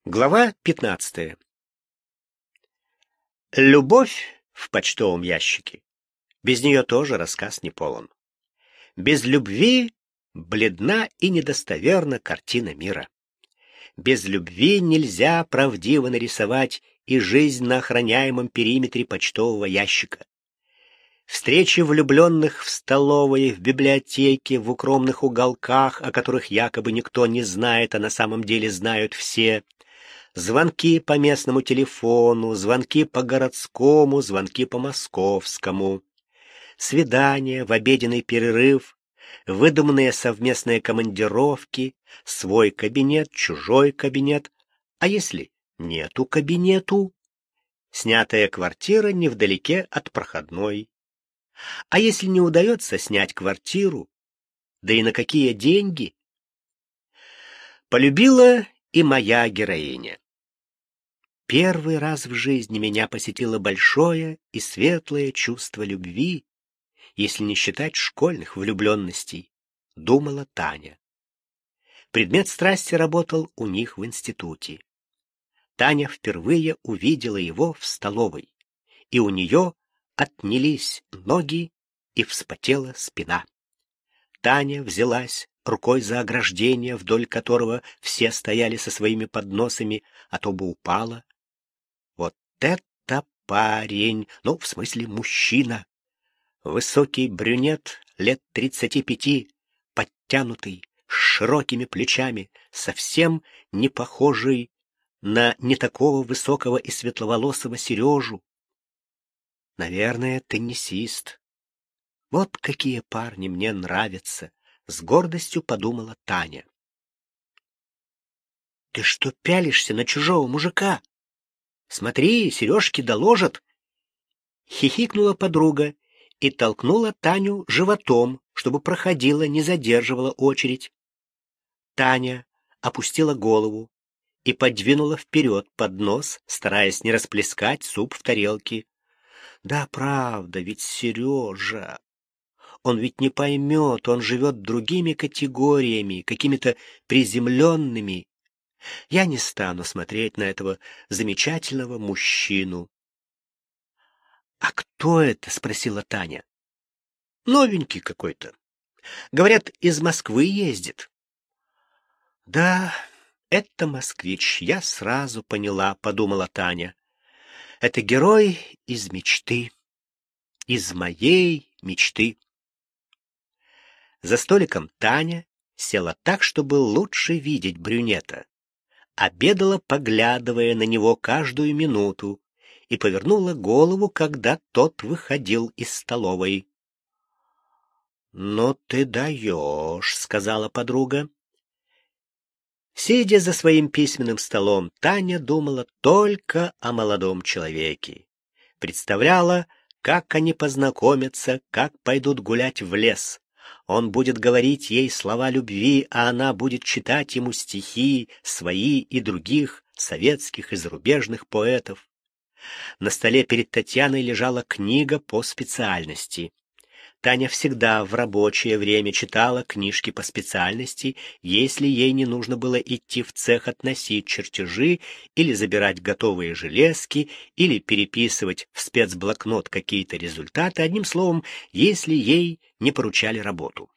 Глава 15. Любовь в почтовом ящике. Без нее тоже рассказ не полон. Без любви бледна и недостоверна картина мира. Без любви нельзя правдиво нарисовать и жизнь на охраняемом периметре почтового ящика. Встречи влюбленных в столовой, в библиотеке, в укромных уголках, о которых якобы никто не знает, а на самом деле знают все. Звонки по местному телефону, звонки по городскому, звонки по московскому. Свидания в обеденный перерыв, выдуманные совместные командировки, свой кабинет, чужой кабинет. А если нету кабинету? Снятая квартира невдалеке от проходной. А если не удается снять квартиру? Да и на какие деньги? Полюбила и моя героиня. Первый раз в жизни меня посетило большое и светлое чувство любви, если не считать школьных влюбленностей, думала Таня. Предмет страсти работал у них в институте. Таня впервые увидела его в столовой, и у нее отнялись ноги и вспотела спина. Таня взялась рукой за ограждение, вдоль которого все стояли со своими подносами, а то бы упала. Вот это парень, ну, в смысле мужчина. Высокий брюнет, лет 35, подтянутый, с широкими плечами, совсем не похожий на не такого высокого и светловолосого Сережу. Наверное, теннисист. Вот какие парни мне нравятся, с гордостью подумала Таня. Ты что пялишься на чужого мужика? Смотри, Сережке доложат. Хихикнула подруга и толкнула Таню животом, чтобы проходила, не задерживала очередь. Таня опустила голову и подвинула вперед поднос, стараясь не расплескать суп в тарелке. Да, правда, ведь Сережа. Он ведь не поймет, он живет другими категориями, какими-то приземленными. Я не стану смотреть на этого замечательного мужчину. — А кто это? — спросила Таня. — Новенький какой-то. Говорят, из Москвы ездит. — Да, это москвич, я сразу поняла, — подумала Таня. — Это герой из мечты, из моей мечты. За столиком Таня села так, чтобы лучше видеть брюнета. Обедала, поглядывая на него каждую минуту, и повернула голову, когда тот выходил из столовой. — Ну ты даешь, — сказала подруга. Сидя за своим письменным столом, Таня думала только о молодом человеке. Представляла, как они познакомятся, как пойдут гулять в лес. Он будет говорить ей слова любви, а она будет читать ему стихи, свои и других, советских и зарубежных поэтов. На столе перед Татьяной лежала книга по специальности. Таня всегда в рабочее время читала книжки по специальности, если ей не нужно было идти в цех относить чертежи или забирать готовые железки, или переписывать в спецблокнот какие-то результаты, одним словом, если ей не поручали работу.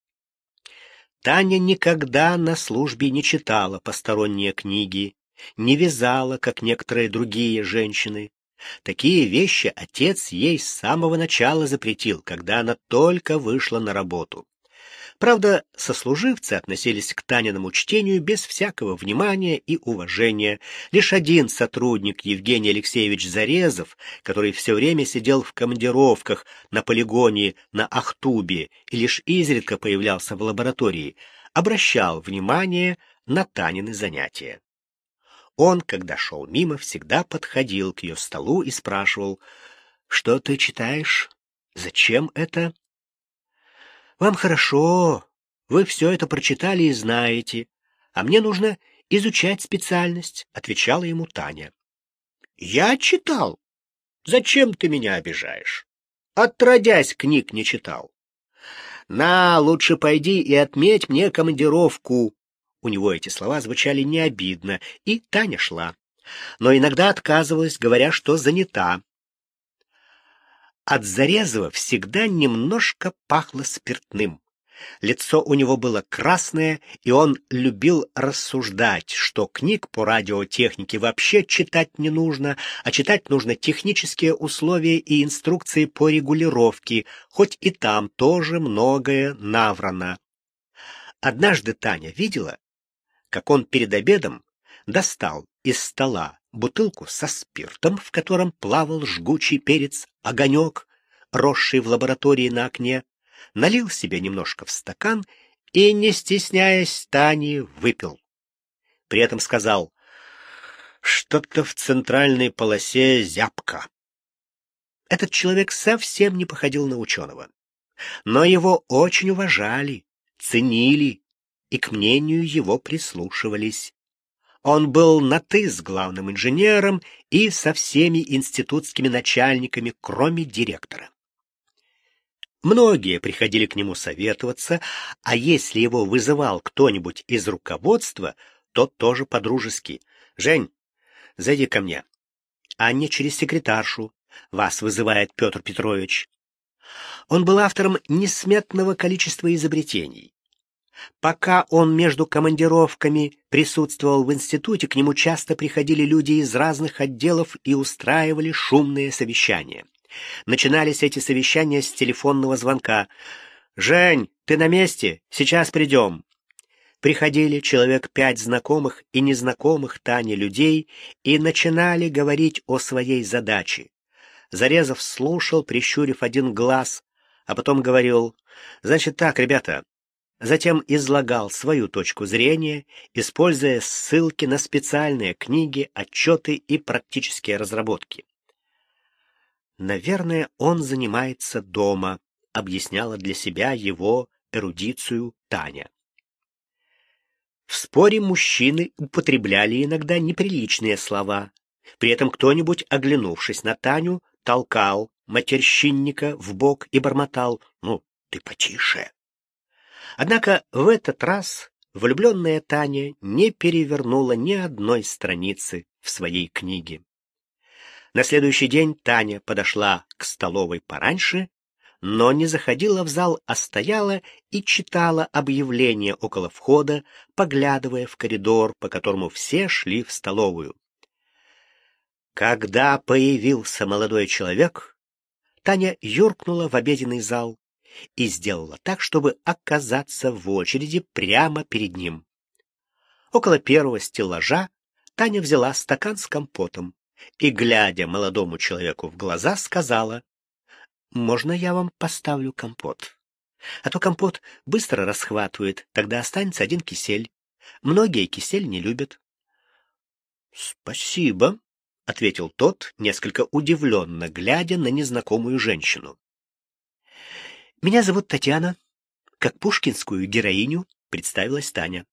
Таня никогда на службе не читала посторонние книги, не вязала, как некоторые другие женщины. Такие вещи отец ей с самого начала запретил, когда она только вышла на работу. Правда, сослуживцы относились к Таниному чтению без всякого внимания и уважения. Лишь один сотрудник, Евгений Алексеевич Зарезов, который все время сидел в командировках на полигоне на Ахтубе и лишь изредка появлялся в лаборатории, обращал внимание на Танины занятия. Он, когда шел мимо, всегда подходил к ее столу и спрашивал: «Что ты читаешь? Зачем это?» «Вам хорошо, вы все это прочитали и знаете, а мне нужно изучать специальность», — отвечала ему Таня. «Я читал? Зачем ты меня обижаешь? Отродясь книг не читал. На, лучше пойди и отметь мне командировку. У него эти слова звучали не обидно, и Таня шла. Но иногда отказывалась, говоря, что занята. От Зарезова всегда немножко пахло спиртным. Лицо у него было красное, и он любил рассуждать, что книг по радиотехнике вообще читать не нужно, а читать нужно технические условия и инструкции по регулировке, хоть и там тоже многое наврано. Однажды Таня видела, как он перед обедом достал из стола бутылку со спиртом, в котором плавал жгучий перец огонек, росший в лаборатории на окне, налил себе немножко в стакан и, не стесняясь Тани, выпил. При этом сказал: «Что-то в центральной полосе зябко». Этот человек совсем не походил на ученого, но его очень уважали, ценили и к мнению его прислушивались. Он был на «ты» с главным инженером и со всеми институтскими начальниками, кроме директора. Многие приходили к нему советоваться, а если его вызывал кто-нибудь из руководства, то тоже по-дружески: «Жень, зайди ко мне, а не через секретаршу. Вас вызывает Петр Петрович». Он был автором несметного количества изобретений. Пока он между командировками присутствовал в институте, к нему часто приходили люди из разных отделов и устраивали шумные совещания. Начинались эти совещания с телефонного звонка: «Жень, ты на месте? Сейчас придем». Приходили человек 5 знакомых и незнакомых Тане людей и начинали говорить о своей задаче. Зарезов слушал, прищурив один глаз, а потом говорил: «Значит так, ребята». Затем излагал свою точку зрения, используя ссылки на специальные книги, отчеты и практические разработки. «Наверное, он занимается дома», — объясняла для себя его эрудицию Таня. В споре мужчины употребляли иногда неприличные слова. При этом кто-нибудь, оглянувшись на Таню, толкал матерщинника в бок и бормотал: «Ну, ты потише». Однако в этот раз влюбленная Таня не перевернула ни одной страницы в своей книге. На следующий день Таня подошла к столовой пораньше, но не заходила в зал, а стояла и читала объявление около входа, поглядывая в коридор, по которому все шли в столовую. Когда появился молодой человек, Таня юркнула в обеденный зал и сделала так, чтобы оказаться в очереди прямо перед ним. Около первого стеллажа Таня взяла стакан с компотом и, глядя молодому человеку в глаза, сказала: «Можно я вам поставлю компот? А то компот быстро расхватывает, тогда останется один кисель. Многие кисель не любят». «Спасибо», — ответил тот, несколько удивленно глядя на незнакомую женщину. «Меня зовут Татьяна. Как пушкинскую героиню», — представилась Таня.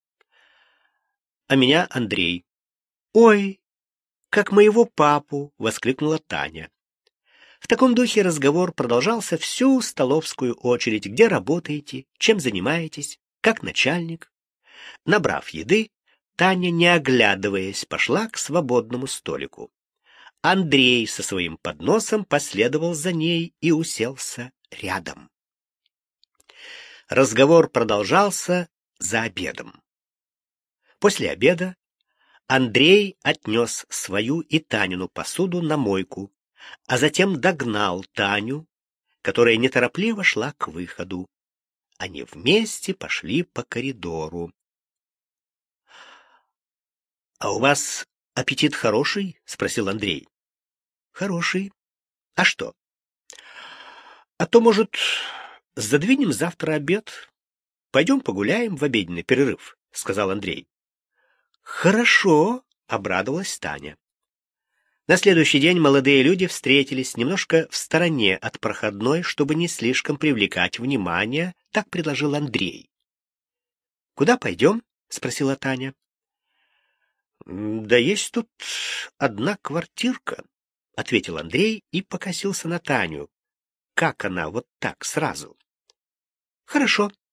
«А меня Андрей». «Ой, как моего папу!» — воскликнула Таня. В таком духе разговор продолжался всю столовскую очередь. Где работаете? Чем занимаетесь? Как начальник? Набрав еды, Таня, не оглядываясь, пошла к свободному столику. Андрей со своим подносом последовал за ней и уселся рядом. Разговор продолжался за обедом. После обеда Андрей отнес свою и Танину посуду на мойку, а затем догнал Таню, которая неторопливо шла к выходу. Они вместе пошли по коридору. — А у вас аппетит хороший? — спросил Андрей. — Хороший. А что? — А то, может, задвинем завтра обед? Пойдем погуляем в обеденный перерыв, — сказал Андрей. — Хорошо, — обрадовалась Таня. На следующий день молодые люди встретились немножко в стороне от проходной, чтобы не слишком привлекать внимание, так предложил Андрей. — Куда пойдем? — спросила Таня. — Да есть тут одна квартирка, — ответил Андрей и покосился на Таню. Как она вот так сразу? — Хорошо, —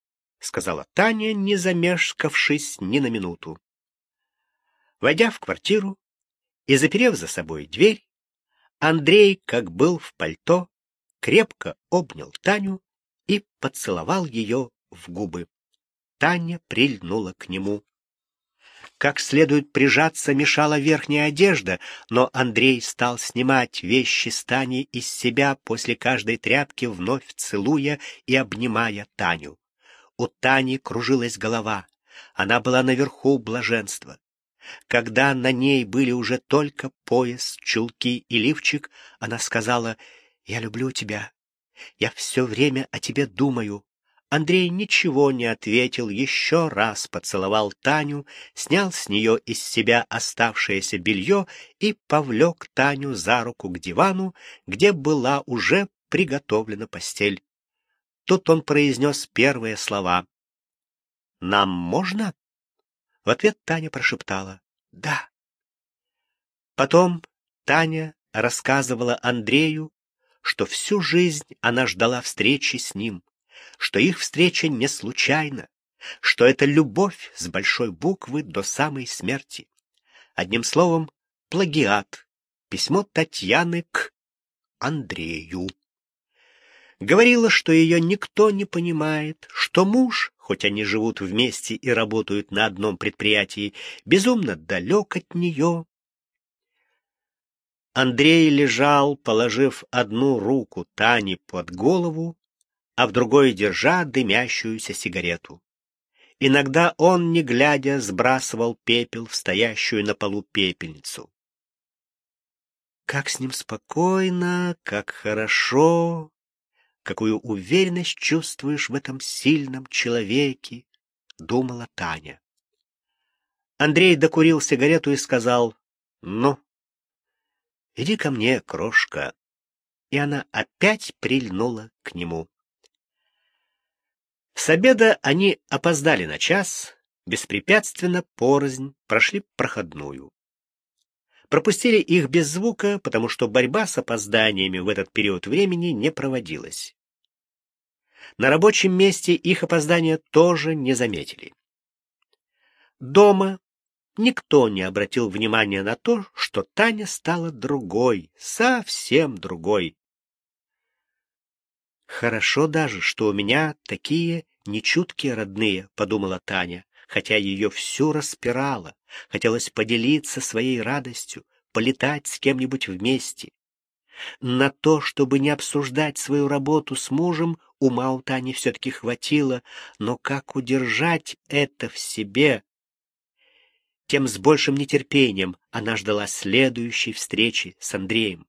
сказала Таня, не замешкавшись ни на минуту. Войдя в квартиру и заперев за собой дверь, Андрей, как был в пальто, крепко обнял Таню и поцеловал ее в губы. Таня прильнула к нему. Как следует прижаться мешала верхняя одежда, но Андрей стал снимать вещи с Тани из себя после каждой тряпки, вновь целуя и обнимая Таню. У Тани кружилась голова, она была наверху блаженства. Когда на ней были уже только пояс, чулки и лифчик, она сказала: «Я люблю тебя, я все время о тебе думаю». Андрей ничего не ответил, еще раз поцеловал Таню, снял с нее из себя оставшееся белье и повлек Таню за руку к дивану, где была уже приготовлена постель. Тут он произнес первые слова. «Нам можно?» В ответ Таня прошептала: «Да». Потом Таня рассказывала Андрею, что всю жизнь она ждала встречи с ним, что их встреча не случайна, что это любовь с большой буквы до самой смерти. Одним словом, плагиат, письмо Татьяны к Андрею. Говорила, что ее никто не понимает, что муж, хоть они живут вместе и работают на одном предприятии, безумно далек от нее. Андрей лежал, положив одну руку Тане под голову, а в другой держа дымящуюся сигарету. Иногда он, не глядя, сбрасывал пепел в стоящую на полу пепельницу. Как с ним спокойно, как хорошо, какую уверенность чувствуешь в этом сильном человеке, думала Таня. Андрей докурил сигарету и сказал: «Ну, иди ко мне, крошка». И она опять прильнула к нему. С обеда они опоздали на час, беспрепятственно порознь прошли проходную. Пропустили их без звука, потому что борьба с опозданиями в этот период времени не проводилась. На рабочем месте их опоздания тоже не заметили. Дома никто не обратил внимания на то, что Таня стала другой, совсем другой. «Хорошо даже, что у меня такие нечуткие родные», — подумала Таня, хотя ее всю распирало. Хотелось поделиться своей радостью, полетать с кем-нибудь вместе. На то, чтобы не обсуждать свою работу с мужем, ума у Тани все-таки хватило, но как удержать это в себе? Тем с большим нетерпением она ждала следующей встречи с Андреем.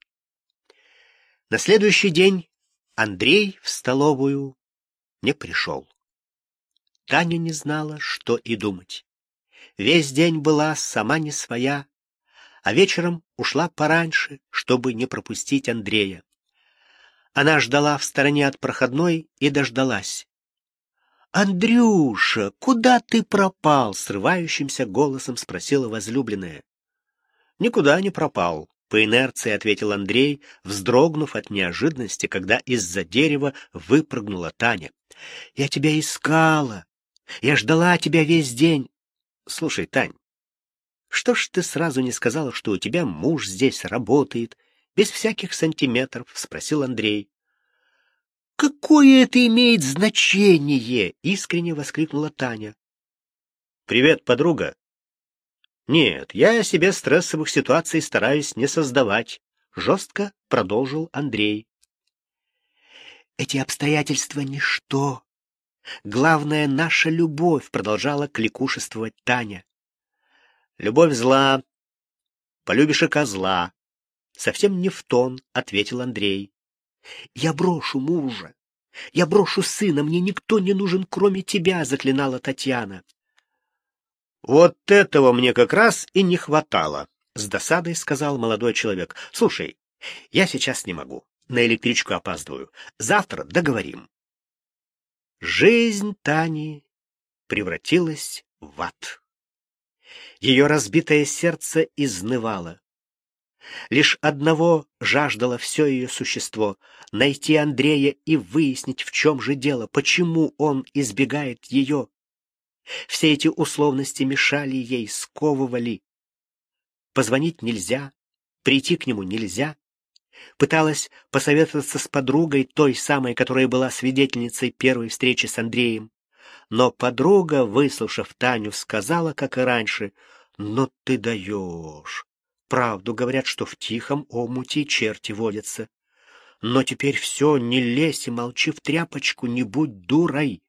На следующий день Андрей в столовую не пришел. Таня не знала, что и думать. Весь день была сама не своя, а вечером ушла пораньше, чтобы не пропустить Андрея. Она ждала в стороне от проходной и дождалась. «Андрюша, куда ты пропал?» — срывающимся голосом спросила возлюбленная. «Никуда не пропал», — по инерции ответил Андрей, вздрогнув от неожиданности, когда из-за дерева выпрыгнула Таня. «Я тебя искала. Я ждала тебя весь день». «Слушай, Тань, что ж ты сразу не сказала, что у тебя муж здесь работает, без всяких сантиметров?» — спросил Андрей. «Какое это имеет значение?» — искренне воскликнула Таня. «Привет, подруга». «Нет, я себе стрессовых ситуаций стараюсь не создавать», — жестко продолжил Андрей. «Эти обстоятельства — ничто. Главное — наша любовь», — продолжала кликушествовать Таня. «Любовь зла, полюбишь и козла». Совсем не в тон, — ответил Андрей. «Я брошу мужа, я брошу сына, мне никто не нужен, кроме тебя», — заклинала Татьяна. «Вот этого мне как раз и не хватало», — с досадой сказал молодой человек. «Слушай, я сейчас не могу, на электричку опаздываю. Завтра договорим». Жизнь Тани превратилась в ад. Ее разбитое сердце изнывало. Лишь одного жаждало все ее существо — найти Андрея и выяснить, в чем же дело, почему он избегает ее. Все эти условности мешали ей, сковывали. Позвонить нельзя, прийти к нему нельзя. Пыталась посоветоваться с подругой, той самой, которая была свидетельницей первой встречи с Андреем. Но подруга, выслушав Таню, сказала, как и раньше: «Ну ты даешь. Правду говорят, что в тихом омуте черти водятся. Но теперь все, не лезь и молчи в тряпочку, не будь дурой».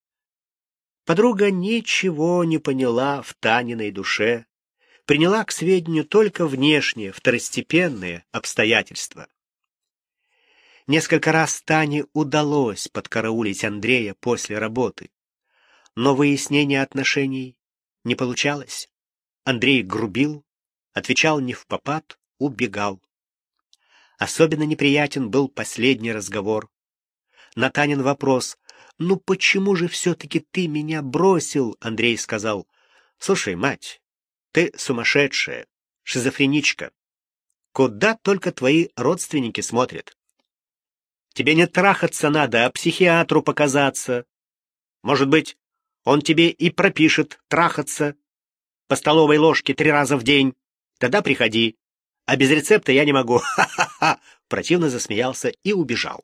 Подруга ничего не поняла в Таниной душе, приняла к сведению только внешние, второстепенные обстоятельства. Несколько раз Тане удалось подкараулить Андрея после работы, но выяснение отношений не получалось. Андрей грубил, отвечал невпопад, убегал. Особенно неприятен был последний разговор. На Танин вопрос: «Ну почему же все-таки ты меня бросил?» Андрей сказал: «Слушай, мать, ты сумасшедшая, шизофреничка. Куда только твои родственники смотрят. Тебе не трахаться надо, а психиатру показаться. Может быть, он тебе и пропишет трахаться по столовой ложке 3 раза в день. Тогда приходи. А без рецепта я не могу». Ха-ха-ха! Противно засмеялся и убежал.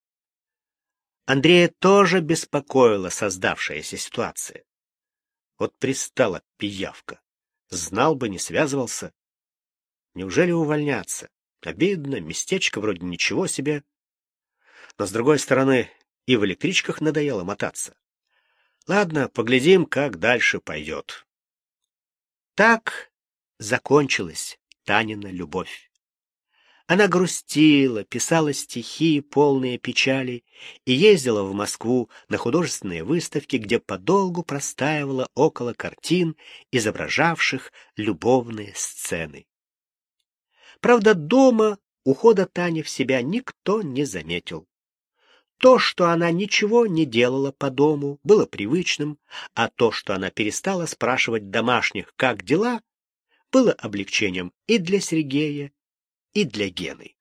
Андрея тоже беспокоила создавшаяся ситуация. Вот пристала пиявка. Знал бы, не связывался. Неужели увольняться? Обидно, местечко вроде ничего себе. Но, с другой стороны, и в электричках надоело мотаться. Ладно, поглядим, как дальше пойдет. Так закончилась Танина любовь. Она грустила, писала стихи, полные печали, и ездила в Москву на художественные выставки, где подолгу простаивала около картин, изображавших любовные сцены. Правда, дома ухода Тани в себя никто не заметил. То, что она ничего не делала по дому, было привычным, а то, что она перестала спрашивать домашних, как дела, было облегчением и для Сергея, и для Гены.